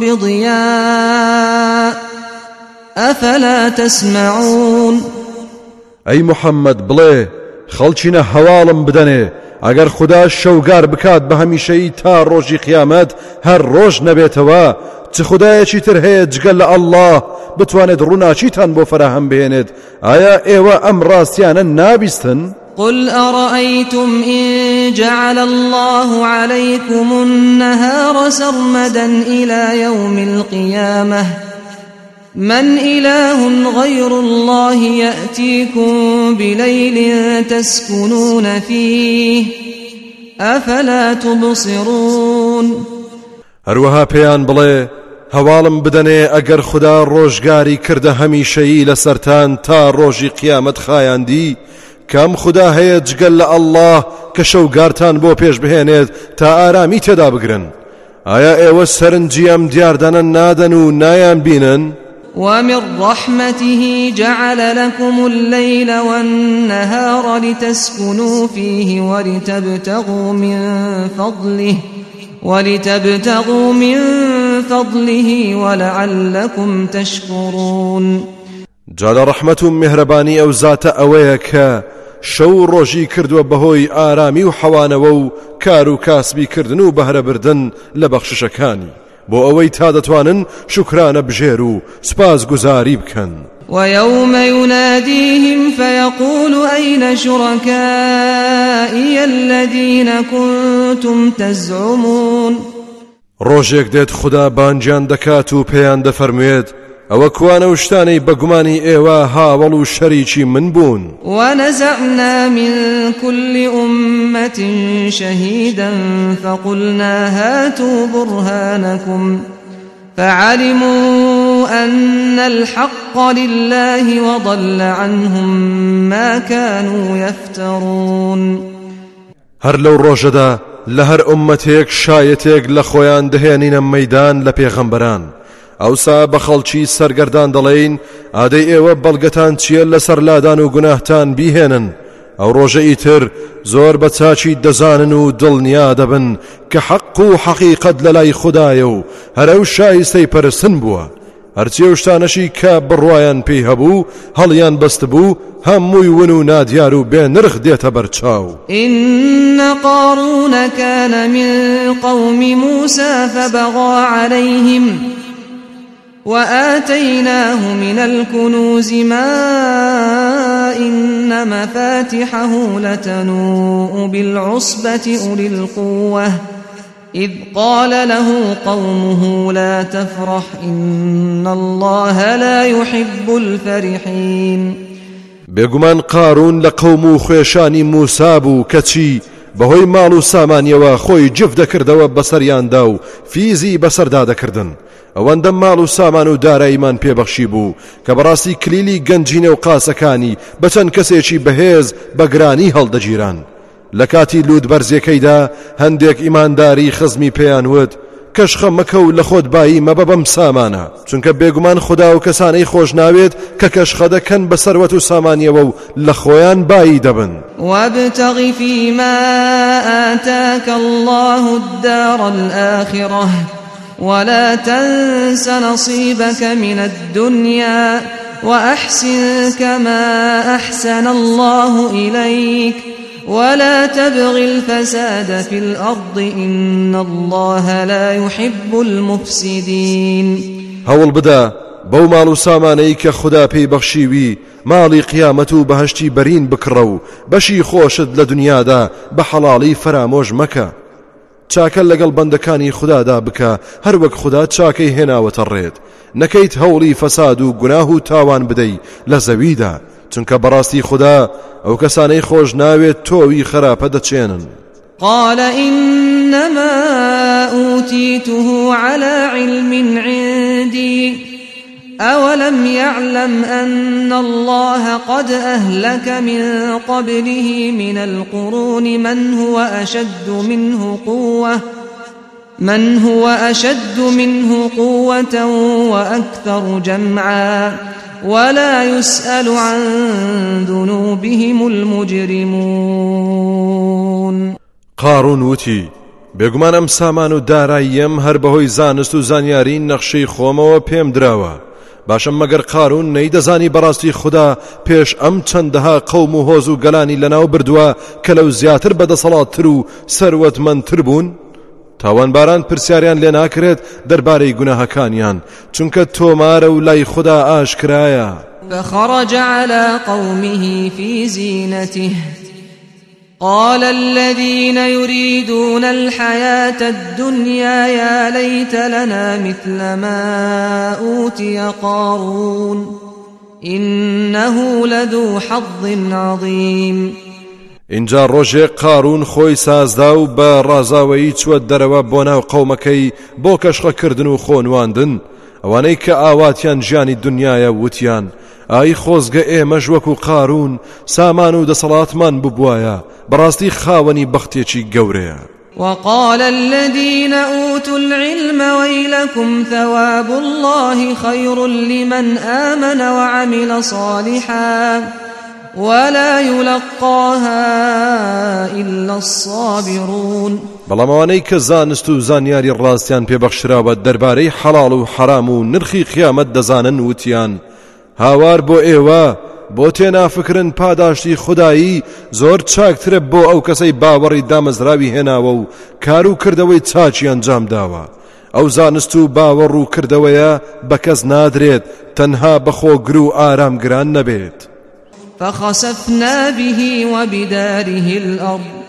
بضياء أفلا تسمعون. أي محمد بڵێ خەڵچینە هەواڵم بدەنێ ئەگەر خدا شەوگار بکات بە هەمیشەی تا ڕۆژی قیامەت هەر ڕۆژ نەبێتەوە، چ خدایەکی تر هەیە جگەل لە ئەڵڵاه بتوانێت ڕووناچیتان بۆ فراهەم بهێنێت؟ ئایا ئێوە ئەم ڕاستیانە نابیستن؟ قل أرأيتم إن جعل الله عليكم النهار سرمدا إلى يوم القيامة من إله غير الله يأتيكم بليل تسكنون فيه أفلا تبصرون. هەروەها پێیان بڵێ هەواڵم بدەنێ ئەگەر خدا ڕۆژگاری کردە هەمیشەیی لەسەرتان تا ڕۆژی قیامەت خایاندی، کام خدا هەیە جگەل لە ئەڵڵاه کە شەوگارتان بۆ پێش بهێنێت تا ئارامی تێدا بگرن؟ ئایا ئێوە سەرنجی ئەم دیاردانە نادەن و نایان بینن؟ ومن رحمته جعل لكم الليل والنهار لتسكنوا فيه ولتبتغوا من فضله ولتبتغوا من فضله ولعلكم تشكرون. جال رحمة مهرباني أو ذات أويك شو ڕۆژی کردووە بەهۆی ئارامی و حەوانەوە و کار و کاسبی کردن و بەهرە بردن لە بەخششەکانی، بۆ ئەوەی تا دەتوانن شکرانە بژێر و سپاس گوزاری بکەن. ويوم يناديهم فيقول أين شركائي الذين كنتم تزعمون. ڕۆژێک دێت خدا بانجان دەکات و پێیان دەفەرموێت ئەوە کوانە و شتانەی بە گومانی ئێوە هاوڵ و شەریکی من بوون. ونزعنا من كل أمة شهيدا فقلنا هاتوا برهانكم فعلموا أن الحق لله وضل عنهم ما كانوا يفترون. هەر لەو ڕۆژەدا لە هەر ئومەتێک شایەتێک لە خۆیان دەهێنینە مەیدان لە پێغەمبەران، ئەوسا بە خەڵکی سەرگەردان دەڵێین ئادەی ئێوە بەڵگەتان چییە لەسەر لادان و گوناهتان بیهێنن. ئەو ڕۆژە ئیتر زۆر بە چاچی دەزانن و دڵنیا دەبن کە حەق و حەقیقەت لە لای خوددایە و هەرەو شایستەی پەرستن بووە. هەرچی ئەو شتانەشی کە بڕوایان پێی هەبوو هەڵیان بەست بوو هەمووی ون و نادیار و بێ نرخ دێتە بەرچاو. إن قارون كان من قوم موسى فبغى عليهم وآتيناه من الكنوز ما إن مفاتحه لتنوء بالعصبة أولي القوة إذ قال له قومه لا تفرح إن الله لا يحب الفرحين. بێگومان قارون لە قەوم و خوێشانی موسا بوو کەچی بەهۆی ماڵ و سامانیەوە خۆی جف دەکردەوە بەسەریاندا و فیزی بەسەردا دەکردن. ئەوەندە ماڵ و سامان و داراییمان پێبەخشی بوو کە بەڕاستی کلیلی گەنجینە و قاسەکانی بە چەند کەسێکی بەهێز بەگرانی هەڵدەگیران. لە کاتی لوود بەرزیەکەیدا هەندێک ئیمانداری خزمی پێیان وت کەشخە مەکە و لە خۆت بایی مەبە بەم سامانە، چونکە بێگومان خوددا و کەسانەی خۆش ناوێت کە کەشخە دەکەن بە سەروەت و سامانیەوە و لە خۆیان بایی دەبن. وابتغ فيما آتاك الله الدار الآخرة ولا تنس نصيبك من الدنيا وأحسن كما أحسن الله إليك ولا تبغ الفساد في الأرض إن الله لا يحب المفسدين. هول بدا بەو ماڵ و سامانەی کە خوددا پێی بەخشیوی ماڵی قیامەت و بەهەشتی بەرین بکڕە و بەشی خۆشت لە دنیادا بە حەڵاڵی فرامۆژ مەکە. چاکە لەگەڵ بەندەکانی خوددادا بکە هەر وەک خوددا چاکەی هێناوەتە ڕێت، نەکەیت هەوڵی فەساد و گوناه و تاوان بدەی لە زەویدا، چونکە بەڕاستی خوددا ئەو کەسانەی خۆش ناوێت تۆوی خراپە دەچێنن. قال إنما أوتيته على علم عندي أولم يعلم أن الله قد أهلك من قبله من القرون من هو أشد منه قوة من هو أشد منه قوة وأكثر جمعا ولا يسأل عن ذنوبهم المجرمون. قارون وتی بێگومان ئەم سامان و داراییم هەر بەهۆی زانست و زانیاری نەخشەی خۆمەوە پێم دراوە. باشم مەگەر قارون نەیدەزانی بەڕاستی خوددا پێش ئەم چەندەها قەوم و هۆز و گەلانی لەناو بردووە کە لەو زیاتر بەدەسەڵاتتر و سەروەتمەندتر بوون؟ تاوانباران پرسیاریان لێ ناکرێت دەربارەی گوناهەکانیان، چونکە تۆمارە و لای خوددا ئاشکرایە. فخرج على قومه في زينته قال الذين يريدون الحياة الدنيا يا ليت لنا مثل ما أوتي قارون إنه لذو حظ عظيم. اینجا ڕۆژێک قارون خۆی سازدا و بە ڕازاوەیی چوە دەرەوە بۆ ناو قەومەکەی بۆ کەشخەکردن و خۆنواندن. ئەوانەی کە ئاواتیان ژیانی دنیایە وتیان ئای خۆزگە ئێمەش وەکو قارون سامان و دەسەڵاتمان ببوایە، بەڕاستی خاوەنی بەختێکی گەورەیە. وقال الذين أوتوا العلم ويلكم ثواب الله خير لمن آمن وعمل صالحا ولا يلقاها إلا الصابرون. بەڵام ئەوانەی کە زانست و زانیاری ڕاستیان پێبەخشراوە دەربارەی حەڵاڵ و حەرام و نرخی قیامەت دەزانن وتیان هاوار بۆ ئێوە بۆ تێنافکردن پاداشتی خودایی زۆر چاکترە بۆ ئەو کەسەی باوەڕی دامەزراوی هێناوە و کار و کردەوەی چاچی ئەنجام داوە. ئەو زانست و باوەڕ و کردەوەیە بە کەس نادرێت تەنها بەخۆگر و ئارامگران نەبێت. فخسفنا به وبداره الأرض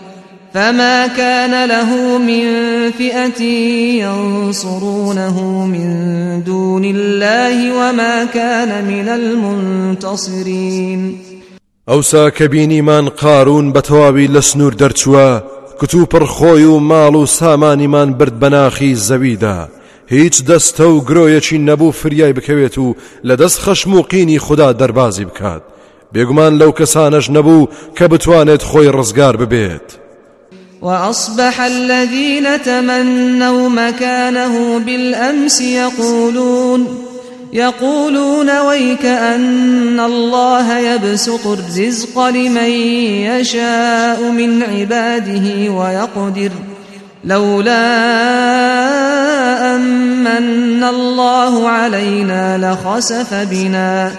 فما كان له من فئة ينصرونه من دون الله وما كان من المنتصرين. ئەوسا کە بینیمان قارون بەتەواوی لە سنوور دەرچووە، کتو پڕخۆی و ماڵ و سامانیمان برد بەناخی زەویدا، هیچ دەستە و گرۆیەکی نەبوو فریای بکەوێت و لە دەست خەشم و قینی خوددا دەربازی بکات. بێگومان لەو کەسانەش نەبوو کە بتوانێت خۆی ڕزگار ببێت. وأصبح الذين تمنوا مكانه بالأمس يقولون يقولون ويك أن الله يبسط الرزق لمن يشاء من عباده ويقدر لولا أمن الله علينا لخسف بنا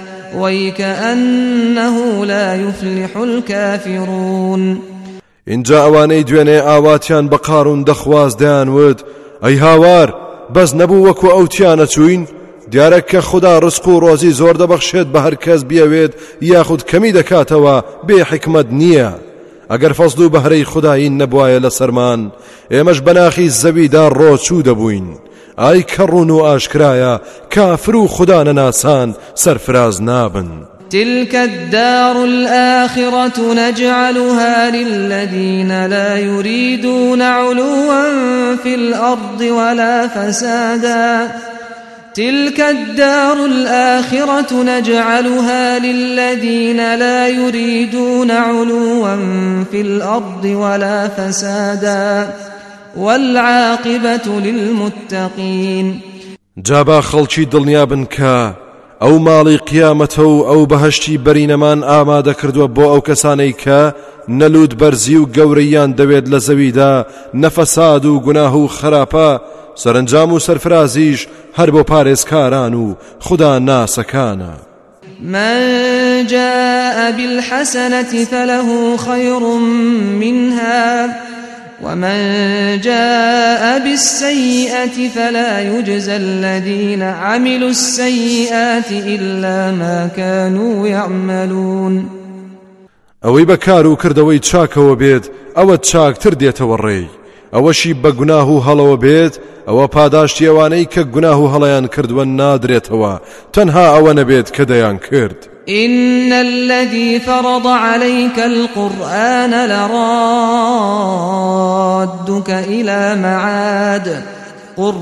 ويكأنه لا يفلح الكافرون. اینجا ئەوانەی دوێنێ ئاواتیان بە قارون دەخواز دەیانوت ئەی هاوار بەس نەبوو وەکو ئەوتیانە چوین، دیارە کە خوددا ڕزق و ڕۆزی زۆر دەبەخشێت بە هەر کەس بیەوێت یاخود کەمی دەکاتەوە بێ حکمت نییە. ئەگەر فەزل و بەهرەی خودداین نەبوایە لە سەرمان، ئێمەش بەناخی زەویدا ڕۆچوو دەبووین. ئای کە ڕوون و ئاشکرایە کافر و خوددا نەناسان سەرفراز نابن. تلك الدار الآخرة نجعلها للذين لا يريدون علوا في الأرض ولا فسادا تلك الدار الآخرة نجعلها للذين لا يريدون علوا في الأرض ولا فسادا والعاقبة للمتقين. جابا خەڵکی دڵنیابن کە ئەو ماڵی قیامەتە و ئەو بەهەشتی بەرینەمان ئامادە کردووە بۆ ئەو کەسانەی کە نەلوود بەرزی و گەورەیان دەوێت لە زەویدا، نەفەساد و گوناه و خراپە، سەرنجام و سەرفرازیش هەر بۆ پارێزکاران و خوددا ناسەکانە. من جاء بالحسنة فله خير منها ومن جاء بالسيئة فلا يجزى الذين عملوا السيئات إلا ما كانوا يعملون. ئەوەی بەکار و کردەوەی چاکەوە بێت ئەوە چاکتر دێتەوە ڕێی، ئەوەشی بە گوناه و هەڵەوە بێت ئەوە پاداشتی ئەوانەی کە گوناه و هەڵەیان کردووە نادرێتەوە، تەنها ئەوە نەبێت کە دەیان کرد. إن الذي فرض عليك القرآن لرادك إلى معاد قل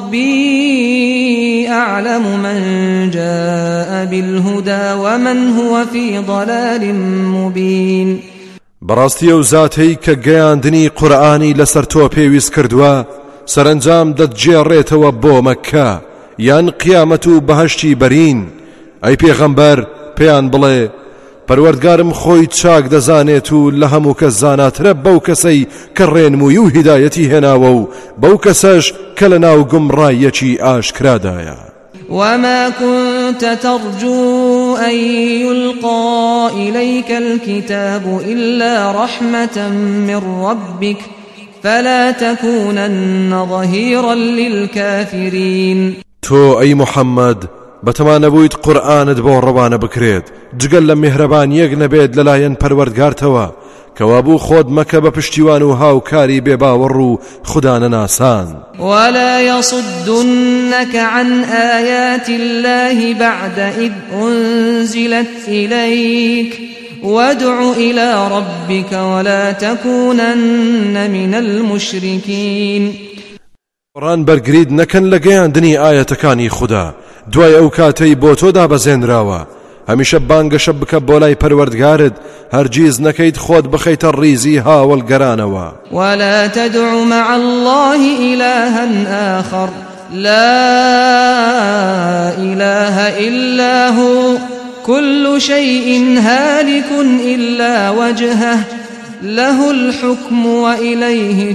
ربي أعلم من جاء بالهدى ومن هو في ضلال مبين. بەڕاستی ئەو زاتەی کە گەیاندنی قورئانی لەسەر تۆ پێویست کردووە سەرنجام دەتجێڕێتەوە بۆ مەککە یان قیامەت و بەهەشتی بەرین. ئەی پێغەمبەر پێیان بڵێ پەروەردگارم خۆی چاک دەزانێت و لە هەموو کەس زاناترە بەو کەسەی کە ڕێنمووی و هیدایەتی هێناوە و بەو کەسەش کە لە ناو گومڕایەکی ئاشکرادایە. وما كنت ترجو أن يلقى إليك الكتاب إلا رحمة من ربك فلا تكونن ظهيرا للكافرين. تو أي محمد بەتەمانە بوویت قورئانت بۆ ڕەوانە بکرێت جگەل لە میهرەبانیەک نەبێت لەلایەن پەروەردگارتەوە کەوا بوو خۆت مەکە بە پشتیوان و هاوکاری بێباوەڕ و خوددا نەناسان. ولا يصدنك عن آيات الله بعد إذ أنزلت إليك وادع إلى ربك ولا تكونن من المشركين. قورآن بەرگریت نەکەن لە گەیاندنی ئاەتەکانی خوددا دوای ئەو کاتەی بۆ تۆ دابەزێنراوە، هەمیشە بانگەشە بکە بۆ لای پەروەردگارت، هەرگیز نەکەیت خۆت بخەیتە ڕیزی هاوڵگەرانەوە. ولا تدع مع الله إلها آخر لا إله إلا هو كل شيء هالك إلا وجهه له الحكم وإليه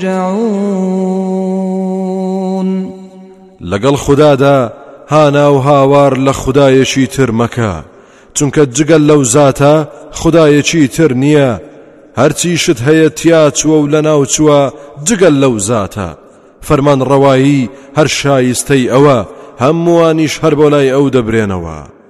ترجعون. لەگەڵ خوددادا هانا و هاوار لە خودایەکی تر مەکە، چونکە جگەل لەو زاتە خودایەکی تر نییە، هەرچی شت هەیە تیا چووە و لە ناو چووە جگەل لەو زاتە. فەرمان ڕەوایی هەر شایستەی ئەوە، هەمووانیش هەر بۆ لای ئەو دەبرێنەوە.